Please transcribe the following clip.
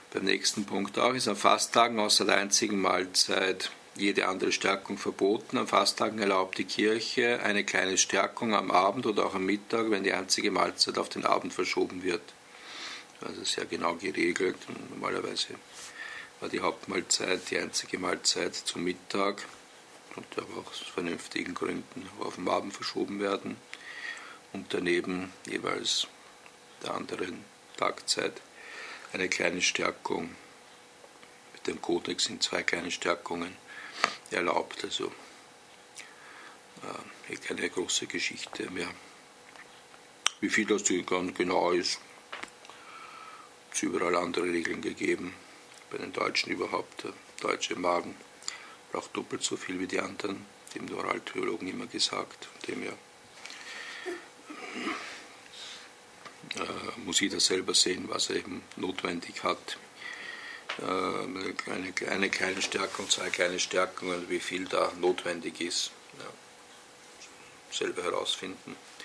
Beim nächsten Punkt auch ist an Fasttagen außer der einzigen Mahlzeit jede andere Stärkung verboten. An Fasttagen erlaubt die Kirche eine kleine Stärkung am Abend oder auch am Mittag, wenn die einzige Mahlzeit auf den Abend verschoben wird. Also sehr genau geregelt. Normalerweise war die Hauptmahlzeit die einzige Mahlzeit zum Mittag, konnte aber auch aus vernünftigen Gründen auf den Abend verschoben werden. Und daneben jeweils der anderen Tagzeit eine kleine Stärkung. Mit dem Kodex sind 2 kleine Stärkungen erlaubt, also keine große Geschichte mehr. Wie viel das ganz genau ist, hat es überall andere Regeln gegeben. Bei den Deutschen überhaupt, der deutsche Magen braucht doppelt so viel wie die anderen, dem die Oraltheologen immer gesagt, dem ja muss jeder selber sehen, was er eben notwendig hat. Eine kleine Stärkung, 2 kleine Stärkungen, wie viel da notwendig ist. Ja, selber herausfinden.